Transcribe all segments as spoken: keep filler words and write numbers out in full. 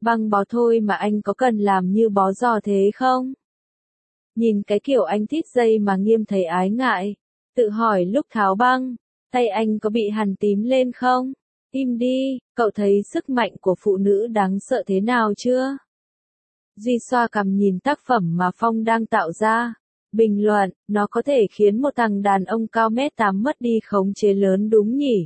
Băng bó thôi mà anh có cần làm như bó giò thế không? Nhìn cái kiểu anh thít dây mà Nghiêm thấy ái ngại. Tự hỏi lúc tháo băng, tay anh có bị hằn tím lên không? Im đi, cậu thấy sức mạnh của phụ nữ đáng sợ thế nào chưa? Duy xoa cằm nhìn tác phẩm mà Phong đang tạo ra. Bình luận, nó có thể khiến một thằng đàn ông cao mét tám mất đi khống chế lớn đúng nhỉ?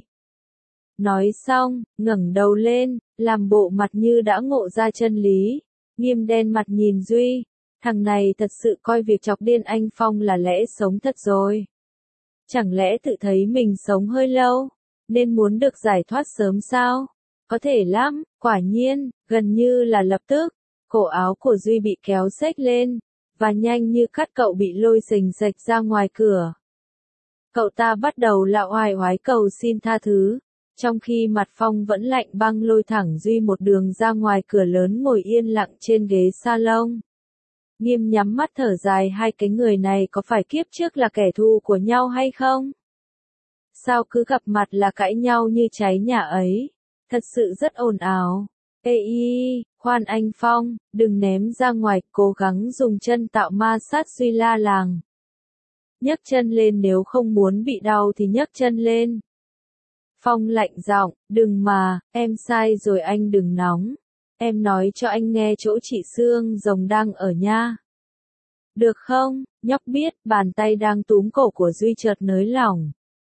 Nói xong, ngẩng đầu lên, làm bộ mặt như đã ngộ ra chân lý. Nghiêm đen mặt nhìn Duy, thằng này thật sự coi việc chọc điên anh Phong là lẽ sống thật rồi. Chẳng lẽ tự thấy mình sống hơi lâu, nên muốn được giải thoát sớm sao? Có thể lắm, quả nhiên, gần như là lập tức, cổ áo của Duy bị kéo xếch lên, và nhanh như cắt cậu bị lôi xềnh xệch ra ngoài cửa. Cậu ta bắt đầu lạo oai oái cầu xin tha thứ, trong khi mặt Phong vẫn lạnh băng lôi thẳng Duy một đường ra ngoài cửa lớn ngồi yên lặng trên ghế salon. Nghiêm nhắm mắt thở dài, hai cái người này có phải kiếp trước là kẻ thù của nhau hay không? Sao cứ gặp mặt là cãi nhau như cháy nhà ấy? Thật sự rất ồn ào. Ê y, khoan anh Phong, đừng ném ra ngoài, cố gắng dùng chân tạo ma sát Duy la làng. Nhấc chân lên, nếu không muốn bị đau thì nhấc chân lên. Phong lạnh giọng, đừng mà, em sai rồi anh đừng nóng. Em nói cho anh nghe chỗ chị Xương Rồng đang ở nha. Được không? Nhóc biết, bàn tay đang túm cổ của Duy chợt nới lỏng.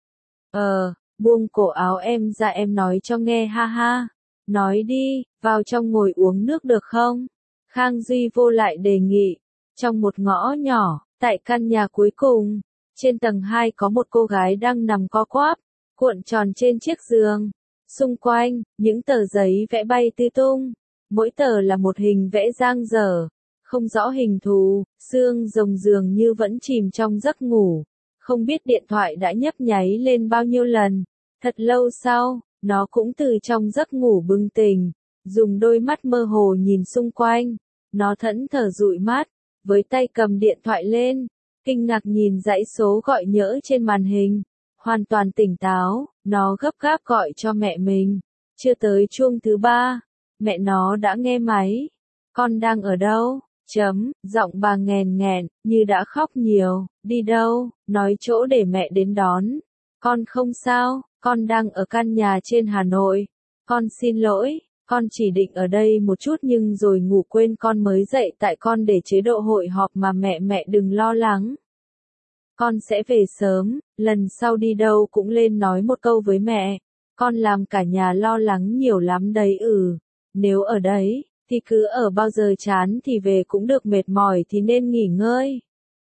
Ờ, buông cổ áo em ra, em nói cho nghe, ha ha. Nói đi, vào trong ngồi uống nước được không? Khang Duy vô lại đề nghị. Trong một ngõ nhỏ, tại căn nhà cuối cùng, trên tầng hai có một cô gái đang nằm co quắp, cuộn tròn trên chiếc giường. Xung quanh, những tờ giấy vẽ bay tứ tung. Mỗi tờ là một hình vẽ dang dở, không rõ hình thù. Xương Rồng dường như vẫn chìm trong giấc ngủ. Không biết điện thoại đã nhấp nháy lên bao nhiêu lần. Thật lâu sau, nó cũng từ trong giấc ngủ bừng tỉnh, dùng đôi mắt mơ hồ nhìn xung quanh. Nó thẫn thờ dụi mắt, với tay cầm điện thoại lên, kinh ngạc nhìn dãy số gọi nhỡ trên màn hình. Hoàn toàn tỉnh táo, nó gấp gáp gọi cho mẹ mình. Chưa tới chuông thứ ba, mẹ nó đã nghe máy. Con đang ở đâu? Chấm, giọng bà nghèn nghẹn, như đã khóc nhiều. Đi đâu? Nói chỗ để mẹ đến đón. Con không sao, con đang ở căn nhà trên Hà Nội. Con xin lỗi, con chỉ định ở đây một chút nhưng rồi ngủ quên, con mới dậy tại con để chế độ hội họp mà mẹ mẹ đừng lo lắng. Con sẽ về sớm, lần sau đi đâu cũng lên nói một câu với mẹ. Con làm cả nhà lo lắng nhiều lắm đấy. Ừ, nếu ở đấy, thì cứ ở, bao giờ chán thì về, cũng được, mệt mỏi thì nên nghỉ ngơi.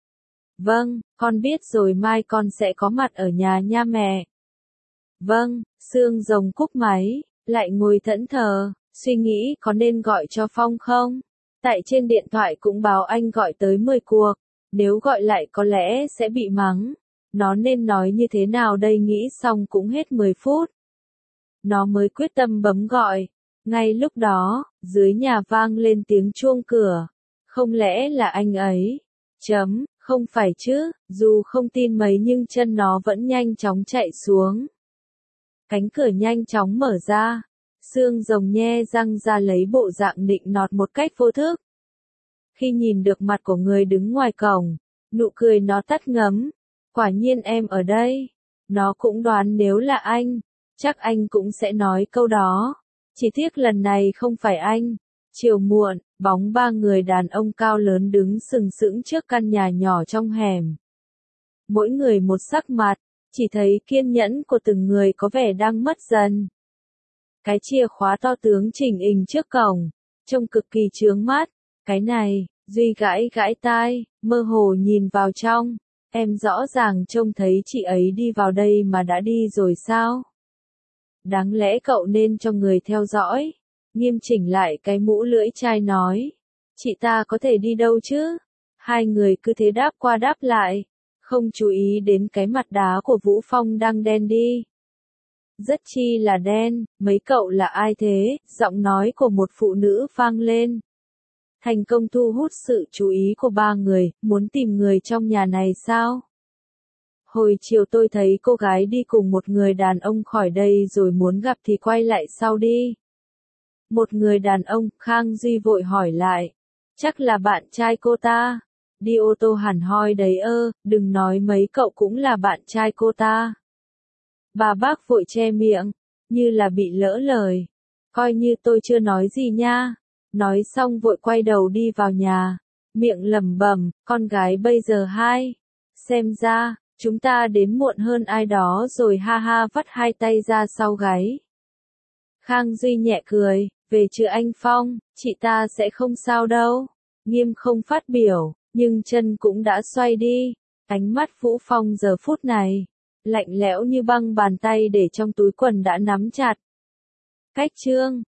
Vâng, con biết rồi, mai con sẽ có mặt ở nhà nha mẹ. Vâng, Xương Rồng cúp máy, lại ngồi thẫn thờ, suy nghĩ có nên gọi cho Phong không? Tại trên điện thoại cũng báo anh gọi tới mười cuộc, nếu gọi lại có lẽ sẽ bị mắng. Nó nên nói như thế nào đây, nghĩ xong cũng hết mười phút. Nó mới quyết tâm bấm gọi. Ngay lúc đó, dưới nhà vang lên tiếng chuông cửa. Không lẽ là anh ấy? Chấm, không phải chứ, dù không tin mấy nhưng chân nó vẫn nhanh chóng chạy xuống. Cánh cửa nhanh chóng mở ra. Xương Rồng nhe răng ra lấy bộ dạng nịnh nọt một cách vô thức. Khi nhìn được mặt của người đứng ngoài cổng, nụ cười nó tắt ngấm. Quả nhiên em ở đây. Nó cũng đoán nếu là anh, chắc anh cũng sẽ nói câu đó. Chỉ tiếc lần này không phải anh. Chiều muộn, bóng ba người đàn ông cao lớn đứng sừng sững trước căn nhà nhỏ trong hẻm. Mỗi người một sắc mặt, chỉ thấy kiên nhẫn của từng người có vẻ đang mất dần. Cái chìa khóa to tướng chỉnh hình trước cổng, trông cực kỳ chướng mắt. Cái này, Duy gãi gãi tai, mơ hồ nhìn vào trong. Em rõ ràng trông thấy chị ấy đi vào đây mà đã đi rồi sao? Đáng lẽ cậu nên cho người theo dõi. Nghiêm chỉnh lại cái mũ lưỡi chai nói. Chị ta có thể đi đâu chứ? Hai người cứ thế đáp qua đáp lại, không chú ý đến cái mặt đá của Vũ Phong đang đen đi. Rất chi là đen, mấy cậu là ai thế? Giọng nói của một phụ nữ vang lên. Thành công thu hút sự chú ý của ba người, muốn tìm người trong nhà này sao? Hồi chiều tôi thấy cô gái đi cùng một người đàn ông khỏi đây rồi, muốn gặp thì quay lại sau đi. Một người đàn ông, Khang Duy vội hỏi lại. Chắc là bạn trai cô ta. Đi ô tô hẳn hoi đấy ơ, đừng nói mấy cậu cũng là bạn trai cô ta. Bà bác vội che miệng, như là bị lỡ lời. Coi như tôi chưa nói gì nha. Nói xong vội quay đầu đi vào nhà. Miệng lẩm bẩm, con gái bây giờ hai. Xem ra, chúng ta đến muộn hơn ai đó rồi ha ha vắt hai tay ra sau gáy. Khang Duy nhẹ cười, về chưa anh Phong, chị ta sẽ không sao đâu. Nghiêm không phát biểu, nhưng chân cũng đã xoay đi. Ánh mắt Vũ Phong giờ phút này, lạnh lẽo như băng, bàn tay để trong túi quần đã nắm chặt. Cách chương